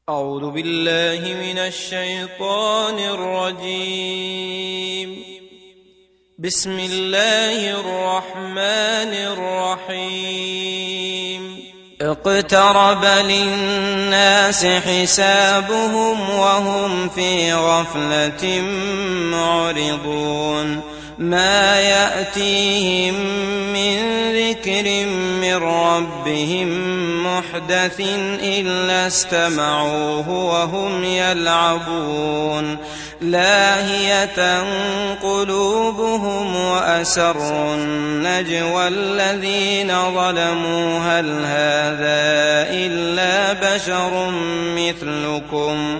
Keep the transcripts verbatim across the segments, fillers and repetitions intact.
أعوذ بالله من الشيطان الرجيم. بسم الله الرحمن الرحيم. اقترب للناس حسابهم وهم في غفلة معرضون. ما يأتيهم من ذكر من ربهم محدث إلا استمعوه وهم يلعبون. لاهية قلوبهم وأسروا النجوى الذين ظلموا هل هذا إلا بشر مثلكم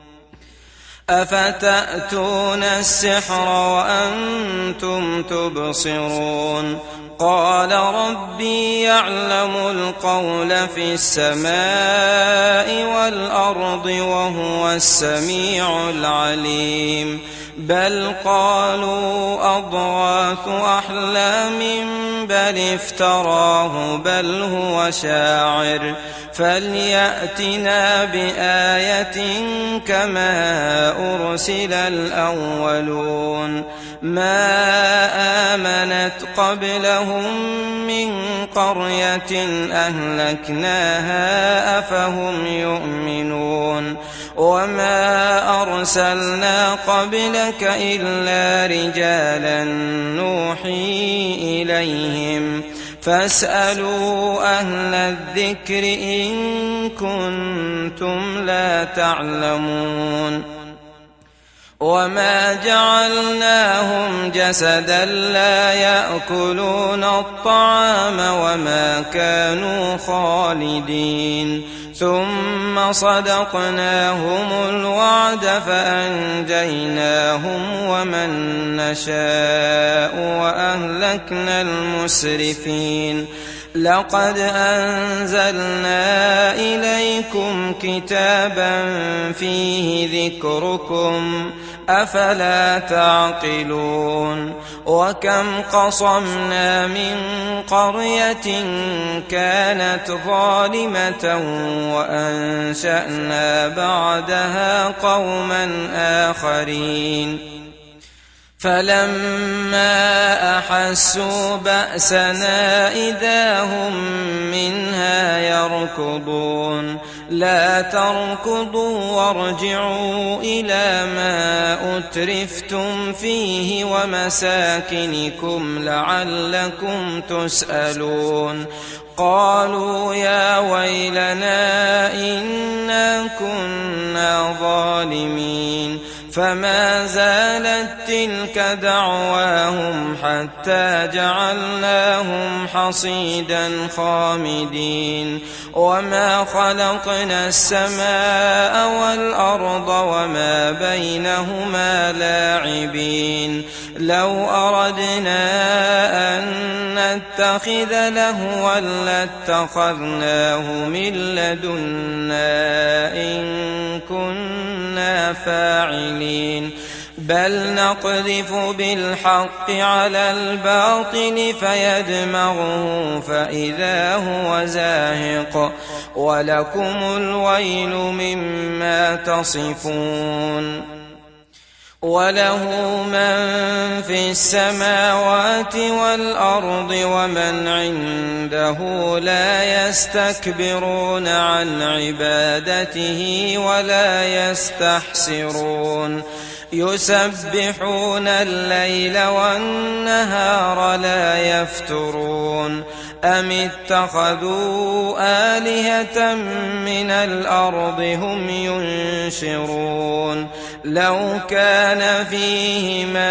أفتأتون السحر وأنتم تبصرون. قال ربي يعلم القول في السماء والأرض وهو السميع العليم. بل قالوا أضغاث أحلام بل افتراه بل هو شاعر فليأتنا بآية كما أرسل الأولون. ما آمنت قبلهم من قرية أهلكناها أفهم يؤمنون. وما أرسلنا قبلك إلا رجالا نوحي إليهم فاسألوا أهل الذكر إن كنتم لا تعلمون. وما جعلناهم جسدا لا يأكلون الطعام وما كانوا خالدين. ثم صدقناهم الوعد فأنجيناهم ومن نشاء وأهلكنا المسرفين. لقد أنزلنا إليكم كتابا فيه ذكركم أفلا تعقلون. وكم قصمنا من قرية كانت ظالمة وأنشأنا بعدها قوما آخرين. فلما أحسوا بأسنا إذا هم منها يركضون. لا تركضوا وارجعوا إلى ما أترفتم فيه ومساكنكم لعلكم تسألون. قالوا يا ويلنا إنا كنا ظالمين. فما زالت تلك دعواهم حتى جعلناهم حصيدا خامدين. وما خلقنا السماء والأرض وما بينهما لاعبين. لو أردنا أن نتخذ لهوا لاتخذناه من لدنا إن كنا فاعلين. بل نقذف بالحق على الباطل فيدمغه فإذا هو زاهق ولكم الويل مما تصفون. وله من في السماوات والأرض ومن عنده لا يستكبرون عن عبادته ولا يستحسرون. يسبحون الليل والنهار لا يفترون. أم اتخذوا آلهة من الأرض هم ينشرون. لو كان فيهما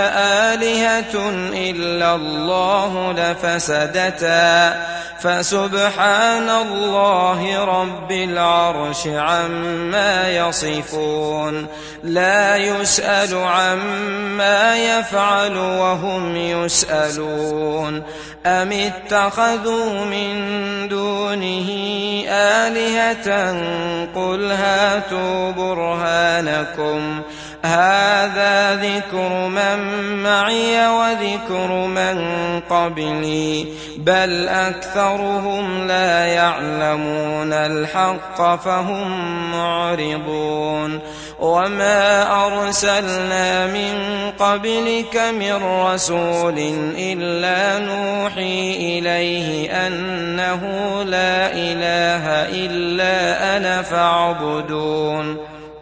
آلهة إلا الله لفسدتا فسبحان الله رب العرش عما يصفون. لا يسأل عما يفعل وهم يسألون. أم اتخذوا من دونه آلهة قل هاتوا برهانكم هذا ذكر من معي وذكر من قبلي بل أكثرهم لا يعلمون الحق فهم معرضون وما أرسلنا من قبلك من رسول إلا نوحي إليه أنه لا إله إلا أنا فاعبدون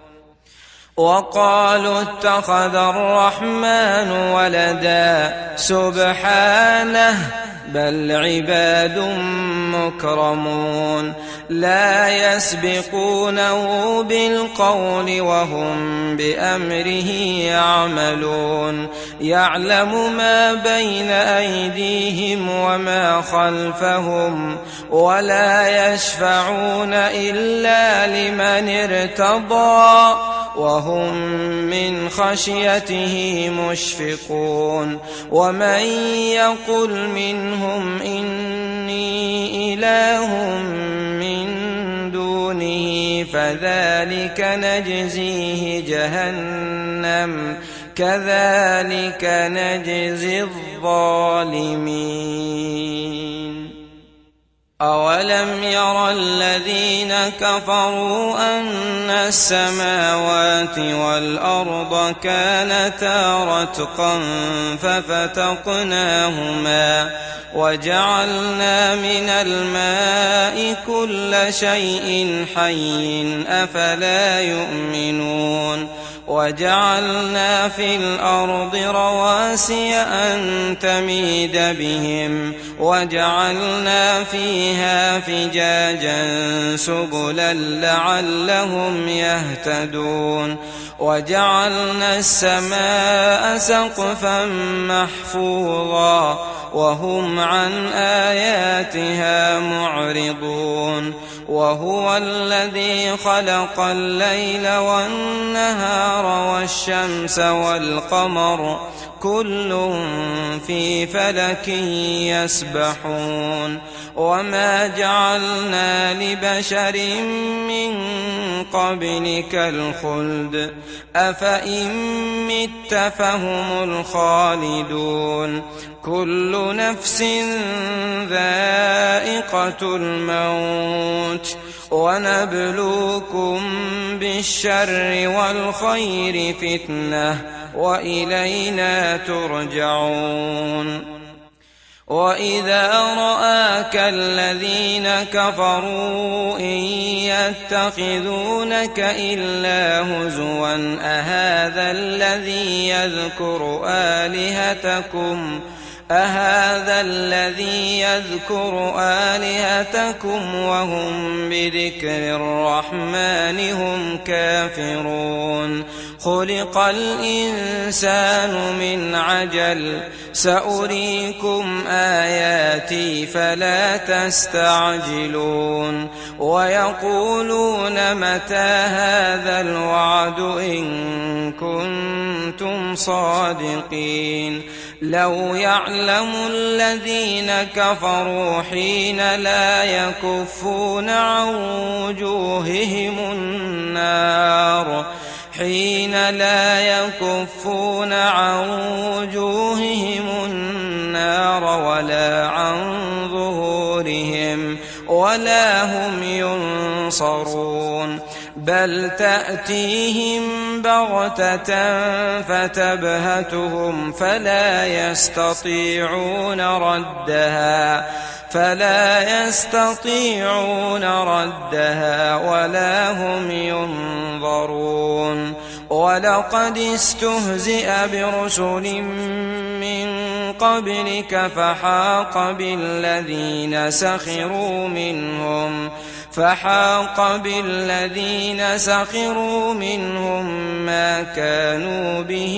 وقالوا اتخذ الرحمن ولدا سبحانه بل عباد مكرمون لا يسبقونه بالقول وهم بأمره يعملون يعلم ما بين أيديهم وما خلفهم ولا يشفعون إلا لمن ارتضى وهم من خشيته مشفقون ومن يقل منهم إني إله من دونه فذلك نجزيه جهنم كذلك نجزي الظالمين أولم ير الذين كفروا أن السماوات والأرض كانتا رتقا ففتقناهما وجعلنا من الماء كل شيء حي أفلا يؤمنون وجعلنا في الأرض رواسي أن تميد بهم وجعلنا فيها فجاجا سبلا لعلهم يهتدون وجعلنا السماء سقفا محفوظا وهم عن آياتها معرضون وهو الذي خلق الليل والنهار والشمس والقمر كل في فلك يسبحون وما جعلنا لبشر من قبلك الخلد أفإن مت فهم الخالدون كل نفس ذائقة الموت ونبلوكم بالشر والخير فتنة وإلينا ترجعون وإذا رآك الذين كفروا إن يتخذونك إلا هزوا أهذا الذي يذكر آلهتكم أهذا الذي يذكر آلهتكم وهم بذكر الرحمن هم كافرون خلق الإنسان من عجل سأريكم آياتي فلا تستعجلون ويقولون متى هذا الوعد إن كنتم صادقين لو يعلم الذين كفروا حين لا يكفون عن وجوههم النار حين لا يكفون عن وجوههم النار ولا عن ظهورهم ولا هم ينصرون بل تأتيهم بغتة فتبهتهم فلا يستطيعون ردها فلا يستطيعون ردها ولا هم ينظرون ولقد استهزئ برسل من قبلك فحاق بالذين سخروا منهم فحاق بالذين سخروا منهم ما كانوا به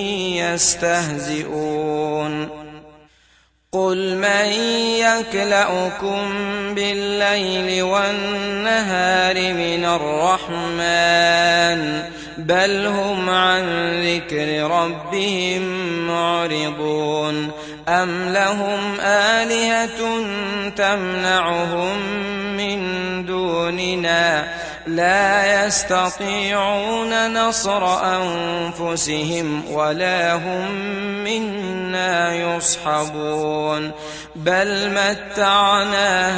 يستهزئون قل من يكلؤكم بالليل والنهار من الرحمن بل هم عن ذكر ربهم معرضون أم لهم آلهة تمنعهم من دوننا لا يستطيعون نصر أنفسهم ولا هم منا يصحبون بل متعنا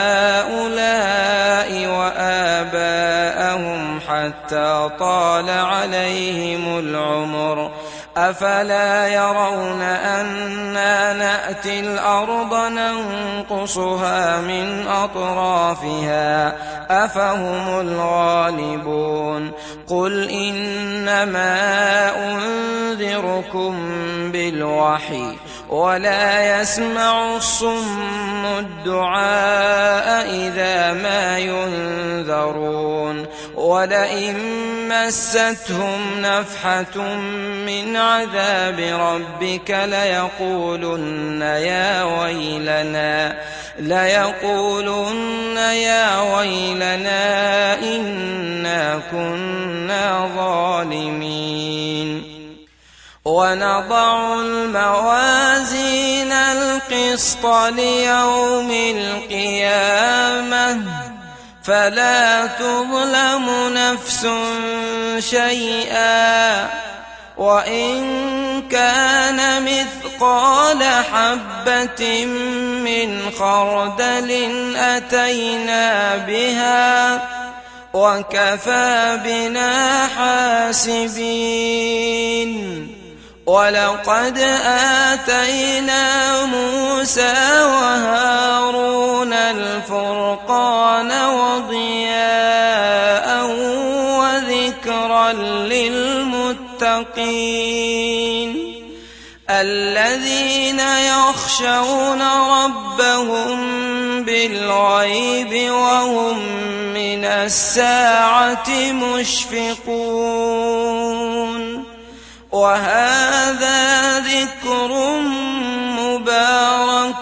هؤلاء وآباءهم حتى طال عليهم العمر أفلا يرون أنا نأتي الأرض ننقصها من أطرافها أفهم الغالبون قل إنما أنذركم بالوحي ولا يسمع الصم الدعاء إذا ما ينذرون ولئن مستهم نفحة من عذاب ربك ليقولن يا ويلنا ليقولن يا ويلنا إنا كنا ظالمين ونضع الموازين القسط ليوم القيامة فلا تظلم نفس شيئا وإن كان مثقال حبة من خردل أتينا بها وكفى بنا حاسبين ولقد آتينا موسى وهارون الفرقان وضياء وذكرا للمتقين الذين يخشون ربهم بالغيب وهم من الساعة مشفقون وهذا ذكر مبارك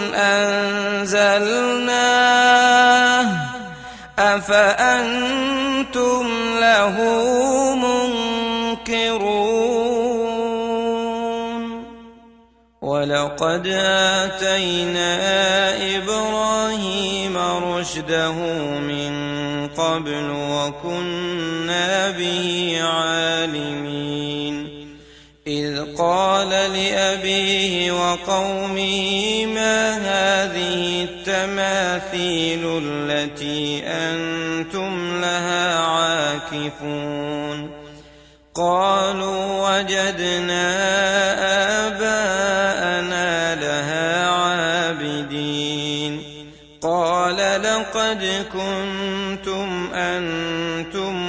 أنزلناه أفأنتم له منكرون ولقد آتينا إبراهيم رشده من قبل وكنا به عالمين إذ قال لأبيه وقومه ما هذه التماثيل التي أنتم لها عاكفون قالوا وجدنا آباءنا لها عابدين قال لقد كنتم أنتم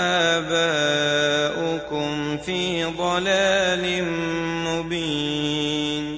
وآباؤكم في ضلال مبين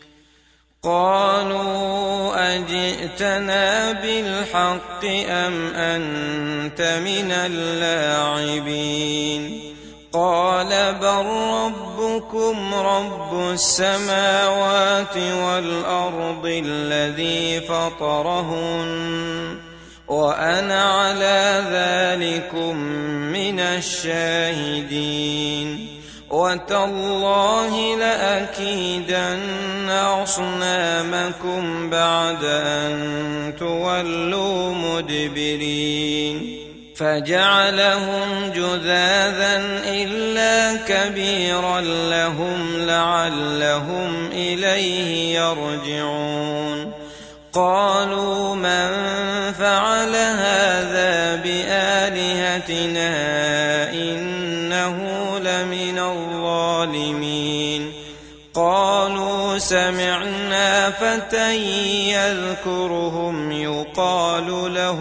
قالوا أجئتنا بالحق أم أنت من اللاعبين قال بل ربكم رب السماوات والأرض الذي فطرهن وأنا على ذلكم من الشاهدين وتالله لأكيدن أصنامكم بعد أن تولوا مدبرين فجعلهم جذاذا إلا كبيرا لهم لعلهم إليه يرجعون قالوا من فعل هذا بآلهتنا إنه لمن الظالمين قالوا سمعنا فتى يذكرهم يقال له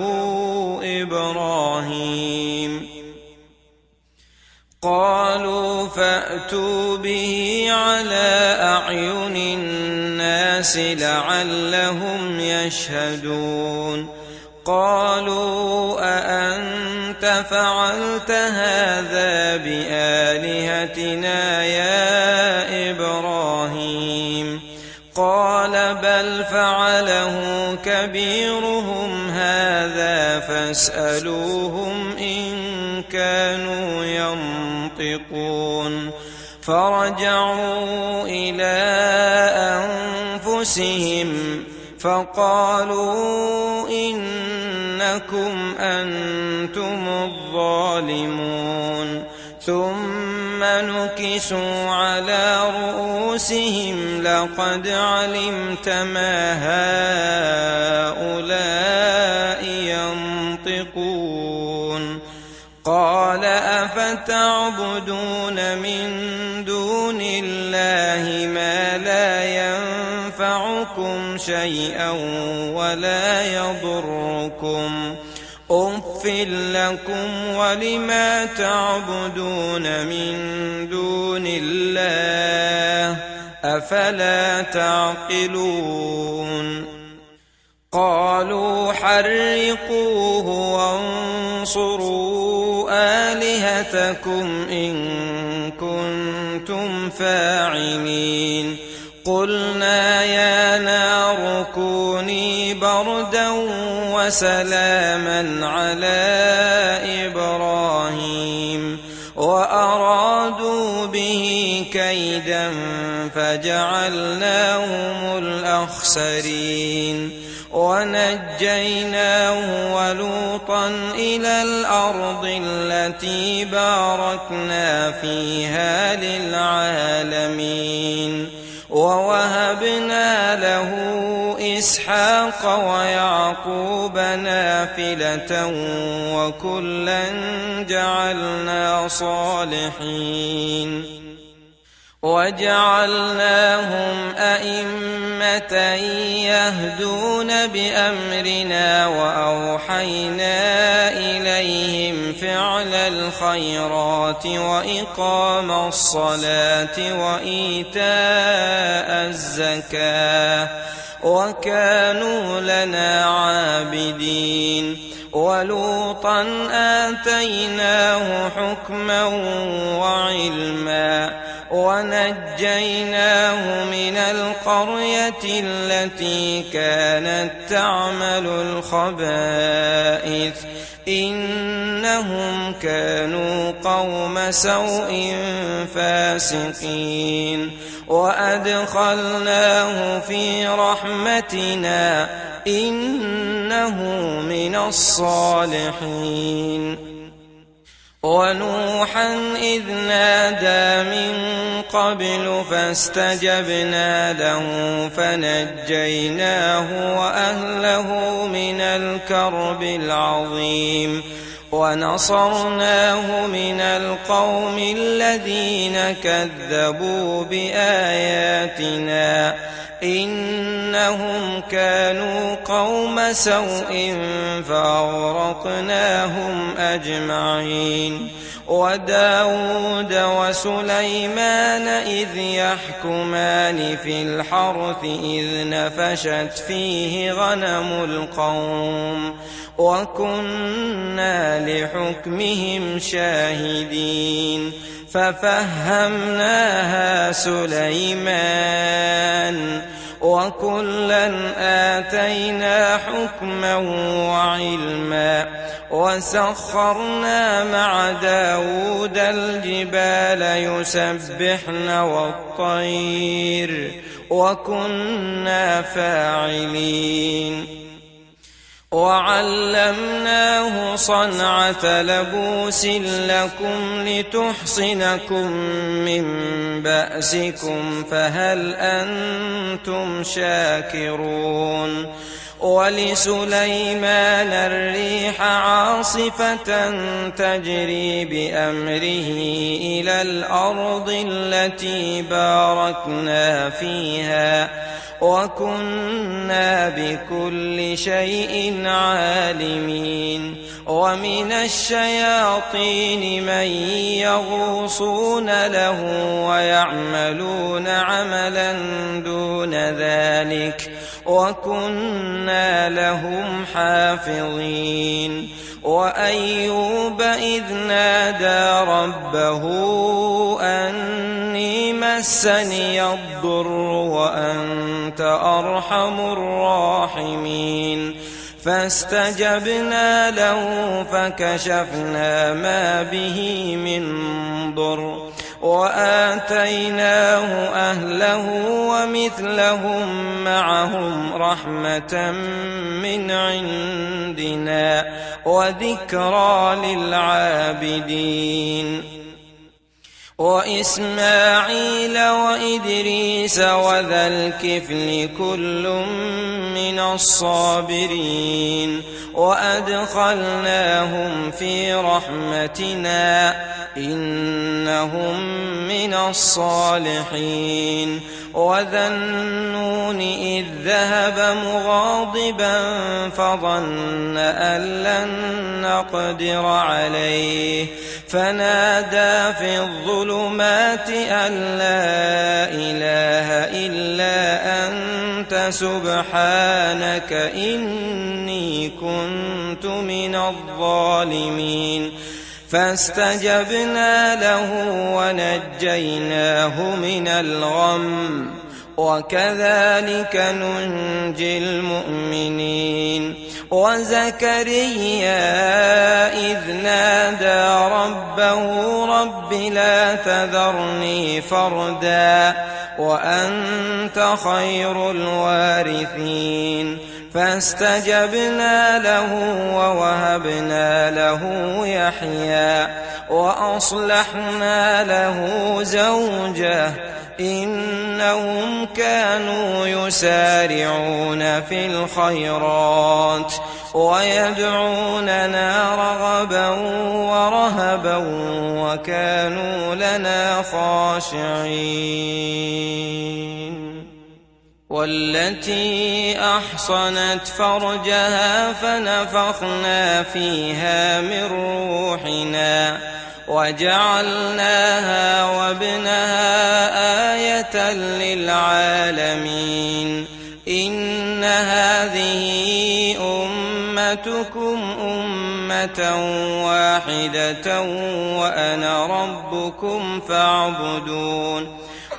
إبراهيم قالوا فأتوا به على أعين الناس لعلهم يشهدون قالوا أأنت فعلت هذا بآلهتنا يا إبراهيم قال بل فعله كبيرهم هذا فاسألوهم إن كانوا ينطقون فرجعوا إلى أنفسهم فقالوا إنكم أنتم أنتم الظالمون ثم نكسوا على رؤوسهم لقد علمت ما هؤلاء ينطقون قال أفتعبدون من دون الله ما لا ينفعكم شيئا ولا يضركم أُفٍّ لكم ولما تعبدون من دون الله أفلا تعقلون قالوا حرقوه وانصروا آلهتكم إن كنتم فاعلين قلنا يا نار كوني بردا وسلاما على إبراهيم وأرادوا به كيدا فجعلناهم الأخسرين ونجيناه ولوطا إلى الأرض التي باركنا فيها للعالمين ووهبنا له إسحاق ويعقوب نافلة وكلا جعلنا صالحين وجعلناهم أئمة يهدون بأمرنا وأوحينا إليهم فعل الخيرات وإقام الصلاة وإيتاء الزكاة وكانوا لنا عابدين ولوطا آتيناه حكما وعلما ونجيناه من القرية التي كانت تعمل الخبائث إنهم كانوا قوم سوء فاسقين وأدخلناه في رحمتنا إنه من الصالحين ونوحا إذ نادى من قبل فاستجبنا له فنجيناه وأهله من الكرب العظيم ونصرناه من القوم الذين كذبوا بآياتنا إنهم كانوا قوم سوء فأغرقناهم أجمعين وداود وسليمان إذ يحكمان في الحرث إذ نفشت فيه غنم القوم وكنا لحكمهم شاهدين ففهمناها سليمان وكلا آتينا حكما وعلما وسخرنا مع داود الجبال يسبحن والطير وكنا فاعلين وعلمناه صنعة لبوس لكم لتحصنكم من بأسكم فهل أنتم شاكرون ولسليمان الريح عاصفة تجري بأمره إلى الأرض التي باركنا فيها وكنا بكل شيء عالمين ومن الشياطين من يغوصون له ويعملون عملا دون ذلك وكنا لهم حافظين وأيوب إذ نادى ربه أني مسني الضر وأنت أرحم الراحمين فاستجبنا له فكشفنا ما به من ضر وآتيناه أهله ومثلهم معهم رحمة من عندنا وذكرى للعابدين وإسماعيل وإدريس وذا الكفل كل من الصابرين وأدخلناهم في رحمتنا إنهم من الصالحين وذا النون إذ ذهب مغاضبا فظن أن لن نقدر عليه فنادى في الظلمات أن لا إله إلا أنت سبحانك إني كنت من الظالمين فاستجبنا له ونجيناه من الغم وكذلك ننجي المؤمنين وزكريا إذ نادى ربه رب لا تذرني فردا وأنت خير الوارثين فاستجبنا له ووهبنا له يحيى وأصلحنا له زوجه إنهم كانوا يسارعون في الخيرات ويدعوننا رغبا ورهبا وكانوا لنا خاشعين والتي أحصنت فرجها فنفخنا فيها من روحنا وجعلناها وابنها آية للعالمين إن هذه أمتكم أمة واحدة وأنا ربكم فاعبدون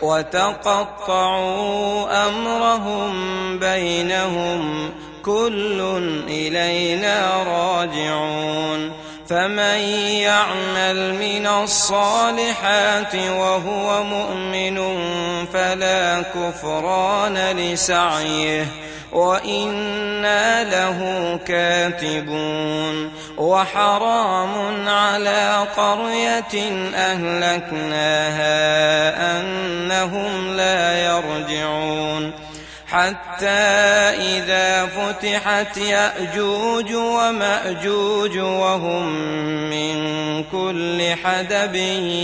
وتقطعوا أمرهم بينهم كل إلينا راجعون فمن يعمل من الصالحات وهو مؤمن فلا كفران لسعيه وإنا له كاتبون وحرام على قرية أهلكناها أنهم لا يرجعون حتى إذا فتحت يأجوج ومأجوج وهم من كل حدب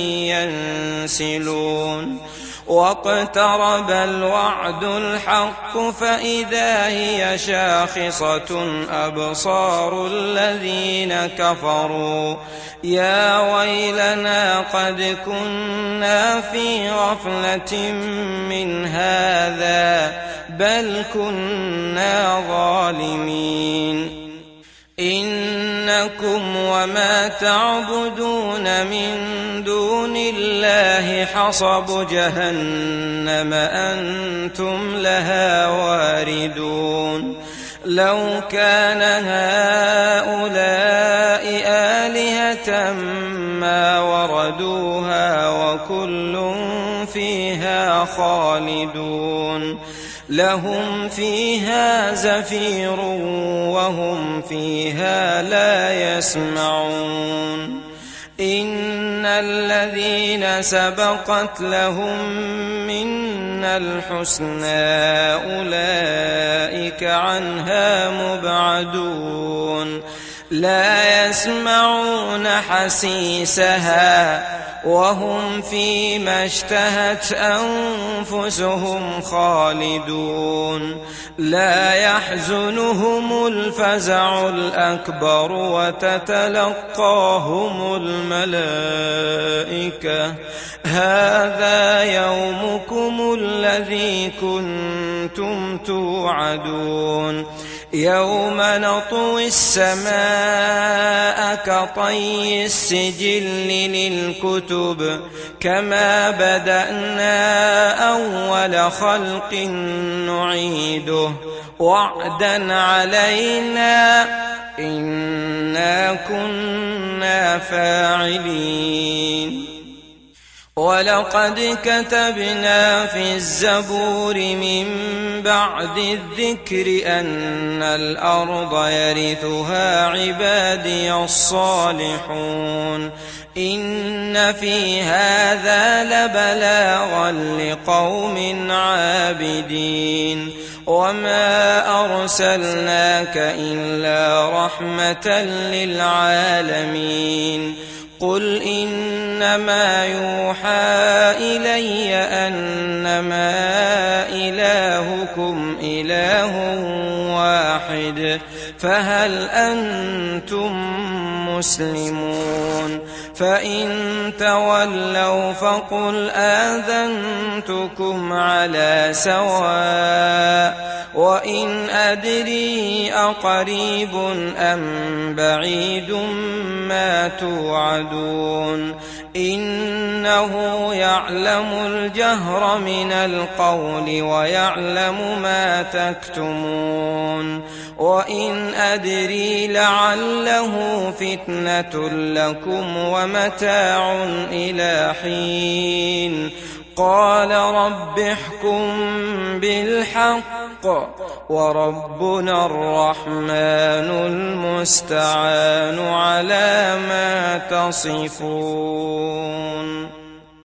ينسلون واقترب الوعد الحق فإذا هي شاخصة أبصار الذين كفروا يا ويلنا قد كنا في غفلة من هذا بل كنا ظالمين إنكم وما تعبدون من دون الله حصب جهنم أنتم لها واردون لو كان هؤلاء آلهة ما وردوها وكل فيها خالدون لهم فيها زفير وهم فيها لا يسمعون إن الذين سبقت لهم منا الحسنى أولئك عنها مبعدون لا يسمعون حسيسها وهم فيما اشتهت أنفسهم خالدون لا يحزنهم الفزع الأكبر وتتلقاهم الملائكة هذا يومكم الذي كنتم توعدون يوم نطوي السماء كطي السجل للكتب كما بدأنا أول خلق نعيده وعدا علينا إنا كنا فاعلين ولقد كتبنا في الزبور من بعد الذكر أن الأرض يرثها عبادي الصالحون إن في هذا لبلاغا لقوم عابدين وما أرسلناك إلا رحمة للعالمين قل إنما يوحى إلي أنما إلهكم إله واحد فهل أنتم مسلمون فإن تولوا فقل آذنتكم على سواء وإن أدري أقريب أم بعيد ما توعدون إنه يعلم الجهر من القول ويعلم ما تكتمون وإن أدري لعله فتنة لكم ومتاع إلى حين قال رب احكم بالحق وربنا الرحمن المستعان على ما تصفون.